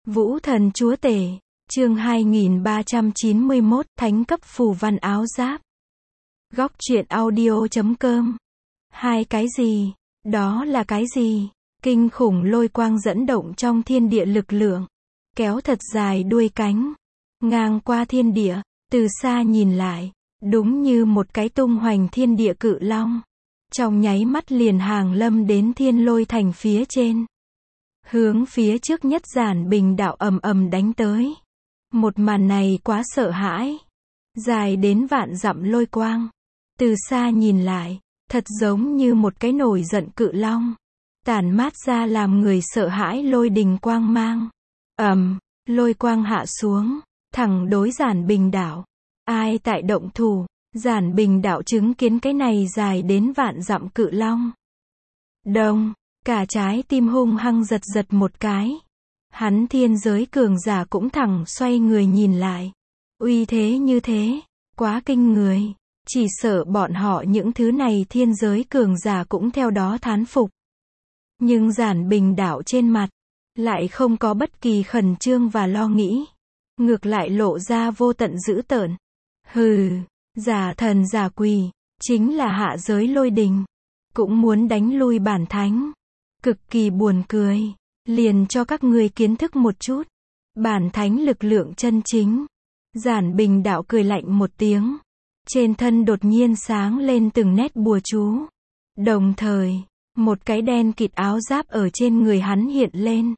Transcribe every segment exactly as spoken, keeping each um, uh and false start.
Vũ thần chúa tể, chương hai nghìn ba trăm chín mươi mốt, thánh cấp phù văn áo giáp. Góc truyện audio chấm com. Hai cái gì? Đó là cái gì? Kinh khủng lôi quang dẫn động trong thiên địa lực lượng, kéo thật dài đuôi cánh, ngang qua thiên địa, từ xa nhìn lại, đúng như một cái tung hoành thiên địa cự long. Trong nháy mắt liền hàng lâm đến thiên lôi thành phía trên. Hướng phía trước nhất Giản Bình đạo ầm ầm đánh tới. Một màn này quá sợ hãi. Dài đến vạn dặm lôi quang. Từ xa nhìn lại, thật giống như một cái nổi giận cự long. Tản mát ra làm người sợ hãi lôi đình quang mang. Ầm, lôi quang hạ xuống, thẳng đối Giản Bình đạo. Ai tại động thủ? Giản Bình đạo chứng kiến cái này dài đến vạn dặm cự long. Đông, cả trái tim hung hăng giật giật một cái. Hắn thiên giới cường giả cũng thẳng xoay người nhìn lại. Uy thế như thế, quá kinh người. Chỉ sợ bọn họ những thứ này thiên giới cường giả cũng theo đó thán phục. Nhưng Giản Bình đạo trên mặt, lại không có bất kỳ khẩn trương và lo nghĩ. Ngược lại lộ ra vô tận dữ tợn. Hừ, giả thần giả quỷ, chính là hạ giới lôi đình. Cũng muốn đánh lui bản thánh. Cực kỳ buồn cười. Liền cho các ngươi kiến thức một chút. Bản thánh lực lượng chân chính. Giản Bình đạo cười lạnh một tiếng. Trên thân đột nhiên sáng lên từng nét bùa chú. Đồng thời, một cái đen kịt áo giáp ở trên người hắn hiện lên.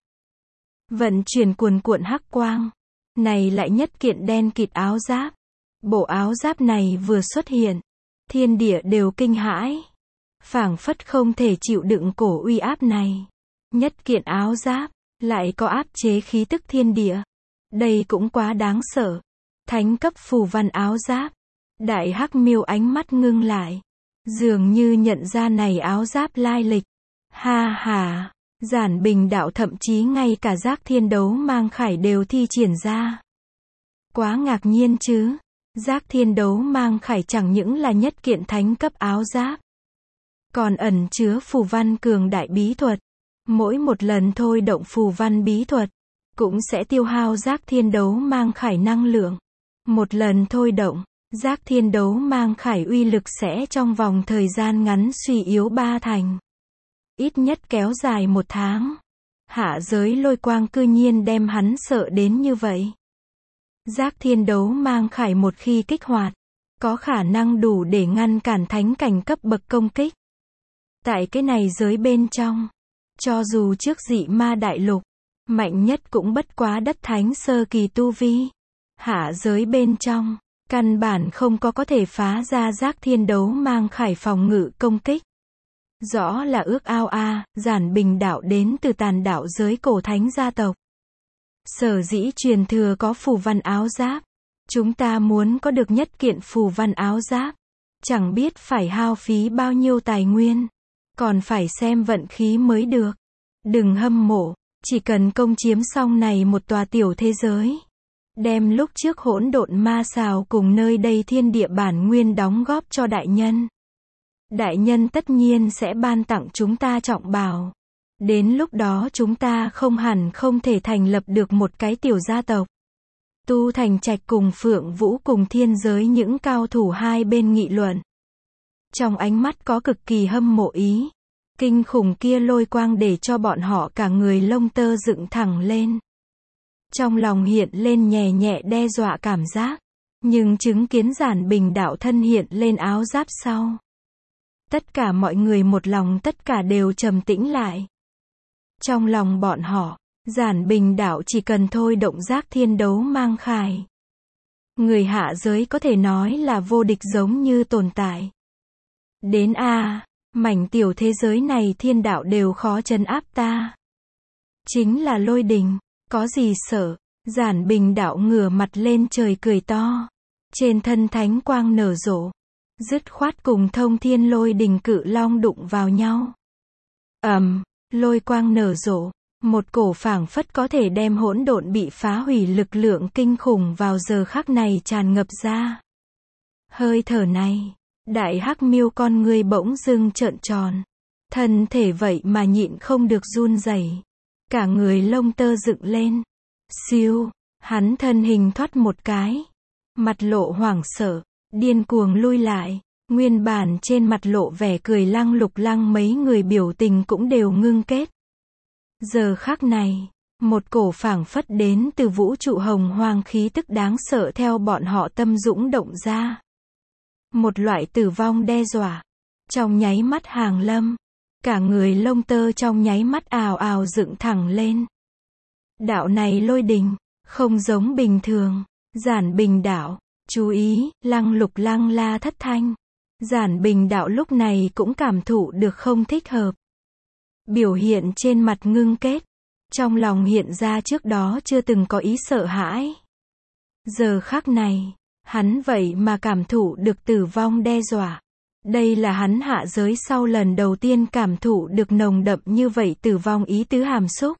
Vận chuyển cuồn cuộn hắc quang. Này lại nhất kiện đen kịt áo giáp. Bộ áo giáp này vừa xuất hiện, thiên địa đều kinh hãi. Phảng phất không thể chịu đựng cổ uy áp này. Nhất kiện áo giáp, lại có áp chế khí tức thiên địa. Đây cũng quá đáng sợ. Thánh cấp phù văn áo giáp. Đại Hắc Miêu ánh mắt ngưng lại. Dường như nhận ra này áo giáp lai lịch. Ha ha, Giản Bình đạo thậm chí ngay cả giác thiên đấu mang khải đều thi triển ra. Quá ngạc nhiên chứ. Giác thiên đấu mang khải chẳng những là nhất kiện thánh cấp áo giáp. Còn ẩn chứa phù văn cường đại bí thuật. Mỗi một lần thôi động phù văn bí thuật, cũng sẽ tiêu hao giác thiên đấu mang khải năng lượng. Một lần thôi động, giác thiên đấu mang khải uy lực sẽ trong vòng thời gian ngắn suy yếu ba thành. Ít nhất kéo dài một tháng. Hạ giới lôi quang cư nhiên đem hắn sợ đến như vậy. Giác thiên đấu mang khải một khi kích hoạt, có khả năng đủ để ngăn cản thánh cảnh cấp bậc công kích. Tại cái này giới bên trong, cho dù trước dị ma đại lục, mạnh nhất cũng bất quá đất thánh sơ kỳ tu vi. Hạ giới bên trong, căn bản không có có thể phá ra giác thiên đấu mang khải phòng ngự công kích. Rõ là ước ao a, Giản Bình đạo đến từ tàn đạo giới cổ thánh gia tộc. Sở dĩ truyền thừa có phù văn áo giáp. Chúng ta muốn có được nhất kiện phù văn áo giáp. Chẳng biết phải hao phí bao nhiêu tài nguyên. Còn phải xem vận khí mới được. Đừng hâm mộ, chỉ cần công chiếm xong này một tòa tiểu thế giới. Đem lúc trước hỗn độn ma xào cùng nơi đây thiên địa bản nguyên đóng góp cho đại nhân. Đại nhân tất nhiên sẽ ban tặng chúng ta trọng bảo. Đến lúc đó chúng ta không hẳn không thể thành lập được một cái tiểu gia tộc. Tu Thành Trạch cùng Phượng Vũ cùng thiên giới những cao thủ hai bên nghị luận. Trong ánh mắt có cực kỳ hâm mộ ý. Kinh khủng kia lôi quang để cho bọn họ cả người lông tơ dựng thẳng lên. Trong lòng hiện lên nhẹ nhẹ đe dọa cảm giác. Nhưng chứng kiến Giản Bình đạo thân hiện lên áo giáp sau. Tất cả mọi người một lòng tất cả đều trầm tĩnh lại. Trong lòng bọn họ, Giản Bình đạo chỉ cần thôi động giác thiên đấu mang khải. Người hạ giới có thể nói là vô địch giống như tồn tại. Đến a, mảnh tiểu thế giới này thiên đạo đều khó trấn áp ta. Chính là lôi đình, có gì sợ. Giản Bình đạo ngửa mặt lên trời cười to. Trên thân thánh quang nở rộ. Dứt khoát cùng thông thiên lôi đình cự long đụng vào nhau. Ầm, lôi quang nở rộ. Một cổ phảng phất có thể đem hỗn độn bị phá hủy lực lượng kinh khủng vào giờ khắc này tràn ngập ra. Hơi thở này. Đại Hắc Miêu con ngươi bỗng dưng trợn tròn. Thân thể vậy mà nhịn không được run rẩy. Cả người lông tơ dựng lên. Siêu, hắn thân hình thoát một cái. Mặt lộ hoảng sợ, điên cuồng lui lại. Nguyên bản trên mặt lộ vẻ cười Lăng Lục Lăng mấy người biểu tình cũng đều ngưng kết. Giờ khắc này, một cổ phảng phất đến từ vũ trụ hồng hoang khí tức đáng sợ theo bọn họ tâm dũng động ra. Một loại tử vong đe dọa. Trong nháy mắt hàng lâm, cả người lông tơ trong nháy mắt ào ào dựng thẳng lên. Đạo này lôi đình, không giống bình thường. Giản Bình đạo, chú ý, Lăng Lục Lăng la thất thanh. Giản Bình đạo lúc này cũng cảm thụ được không thích hợp. Biểu hiện trên mặt ngưng kết. Trong lòng hiện ra trước đó chưa từng có ý sợ hãi. Giờ khắc này, hắn vậy mà cảm thụ được tử vong đe dọa. Đây là hắn hạ giới sau lần đầu tiên cảm thụ được nồng đậm như vậy tử vong ý tứ hàm xúc.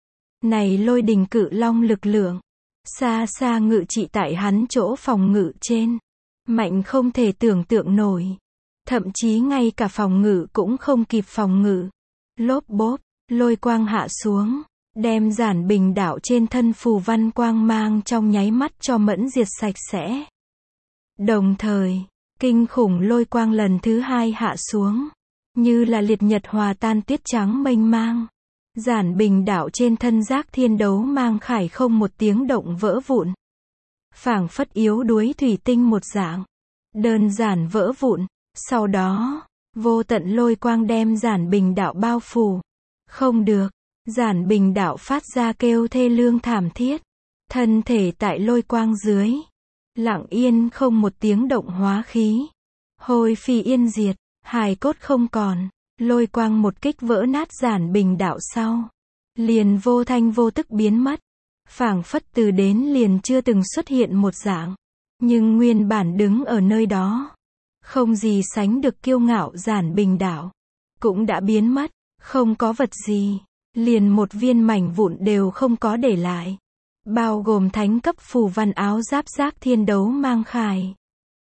Này lôi đình cự long lực lượng, xa xa ngự trị tại hắn chỗ phòng ngự trên. Mạnh không thể tưởng tượng nổi. Thậm chí ngay cả phòng ngự cũng không kịp phòng ngự. Lốp bốp, lôi quang hạ xuống, đem Giản Bình đạo trên thân phù văn quang mang trong nháy mắt cho mẫn diệt sạch sẽ. Đồng thời, kinh khủng lôi quang lần thứ hai hạ xuống, như là liệt nhật hòa tan tuyết trắng mênh mang. Giản Bình đạo trên thân giác thiên đấu mang khải không một tiếng động vỡ vụn. Phảng phất yếu đuối thủy tinh một dạng. Đơn giản vỡ vụn, sau đó, vô tận lôi quang đem Giản Bình đạo bao phủ. Không được, Giản Bình đạo phát ra kêu thê lương thảm thiết. Thân thể tại lôi quang dưới, lặng yên không một tiếng động hóa khí. Hôi phi yên diệt, hài cốt không còn. Lôi quang một kích vỡ nát Giản Bình đạo sau, liền vô thanh vô tức biến mất. Phảng phất từ đến liền chưa từng xuất hiện một dạng. Nhưng nguyên bản đứng ở nơi đó, không gì sánh được kiêu ngạo Giản Bình đạo, cũng đã biến mất, không có vật gì, liền một viên mảnh vụn đều không có để lại. Bao gồm thánh cấp phù văn áo giáp giác thiên đấu mang khải.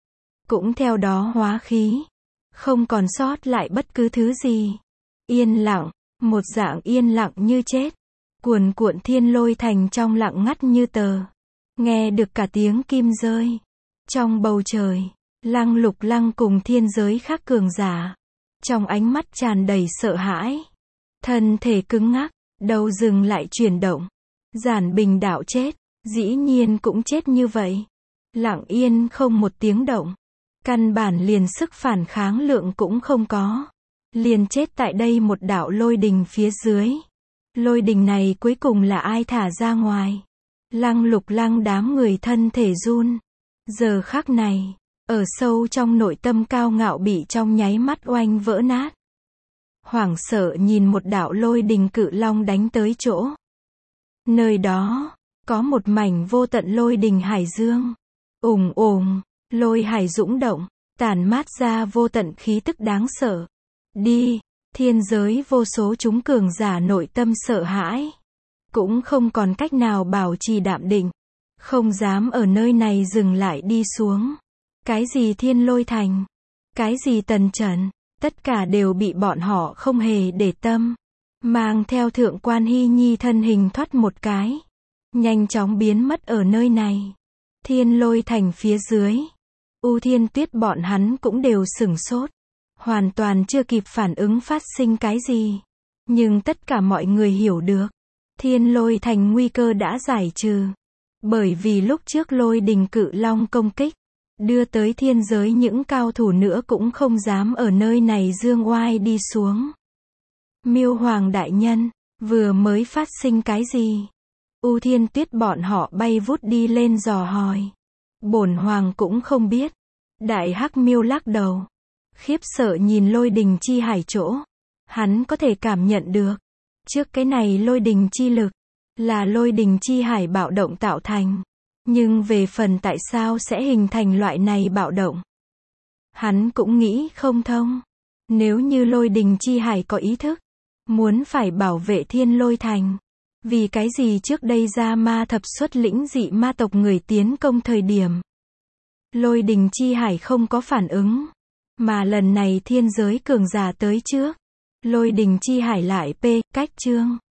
Cũng theo đó hóa khí. Không còn sót lại bất cứ thứ gì. Yên lặng, một dạng yên lặng như chết. Cuồn cuộn thiên lôi thành trong lặng ngắt như tờ. Nghe được cả tiếng kim rơi. Trong bầu trời, Lăng Lục Lăng cùng thiên giới khác cường giả. Trong ánh mắt tràn đầy sợ hãi. Thân thể cứng ngắc, đầu dừng lại chuyển động. Giản Bình đạo chết, dĩ nhiên cũng chết như vậy. Lặng yên không một tiếng động. Căn bản liền sức phản kháng lượng cũng không có. Liền chết tại đây một đạo lôi đình phía dưới. Lôi đình này cuối cùng là ai thả ra ngoài? Lăng Lục Lăng đám người thân thể run. Giờ khắc này, ở sâu trong nội tâm cao ngạo bị trong nháy mắt oanh vỡ nát. Hoảng sợ nhìn một đạo lôi đình cự long đánh tới chỗ. Nơi đó, có một mảnh vô tận lôi đình hải dương. Ùng ùng, lôi hải dũng động, tản mát ra vô tận khí tức đáng sợ. Đi, thiên giới vô số chúng cường giả nội tâm sợ hãi. Cũng không còn cách nào bảo trì đạm định. Không dám ở nơi này dừng lại đi xuống. Cái gì thiên lôi thành, cái gì tần trần, tất cả đều bị bọn họ không hề để tâm. Mang theo thượng quan Hy Nhi thân hình thoát một cái. Nhanh chóng biến mất ở nơi này. Thiên lôi thành phía dưới. U Thiên Tuyết bọn hắn cũng đều sửng sốt. Hoàn toàn chưa kịp phản ứng phát sinh cái gì. Nhưng tất cả mọi người hiểu được. Thiên lôi thành nguy cơ đã giải trừ. Bởi vì lúc trước lôi đình cự long công kích. Đưa tới thiên giới những cao thủ nữa cũng không dám ở nơi này dương oai đi xuống. Miêu Hoàng đại nhân, vừa mới phát sinh cái gì? U Thiên Tuyết bọn họ bay vút đi lên dò hỏi. Bổn hoàng cũng không biết. Đại Hắc Miêu lắc đầu. Khiếp sợ nhìn lôi đình chi hải chỗ. Hắn có thể cảm nhận được. Trước cái này lôi đình chi lực. Là lôi đình chi hải bạo động tạo thành. Nhưng về phần tại sao sẽ hình thành loại này bạo động. Hắn cũng nghĩ không thông. Nếu như lôi đình chi hải có ý thức. Muốn phải bảo vệ thiên lôi thành. Vì cái gì trước đây ra ma thập xuất lĩnh dị ma tộc người tiến công thời điểm. Lôi đình chi hải không có phản ứng. Mà lần này thiên giới cường giả tới trước. Lôi đình chi hải lại p cách trương.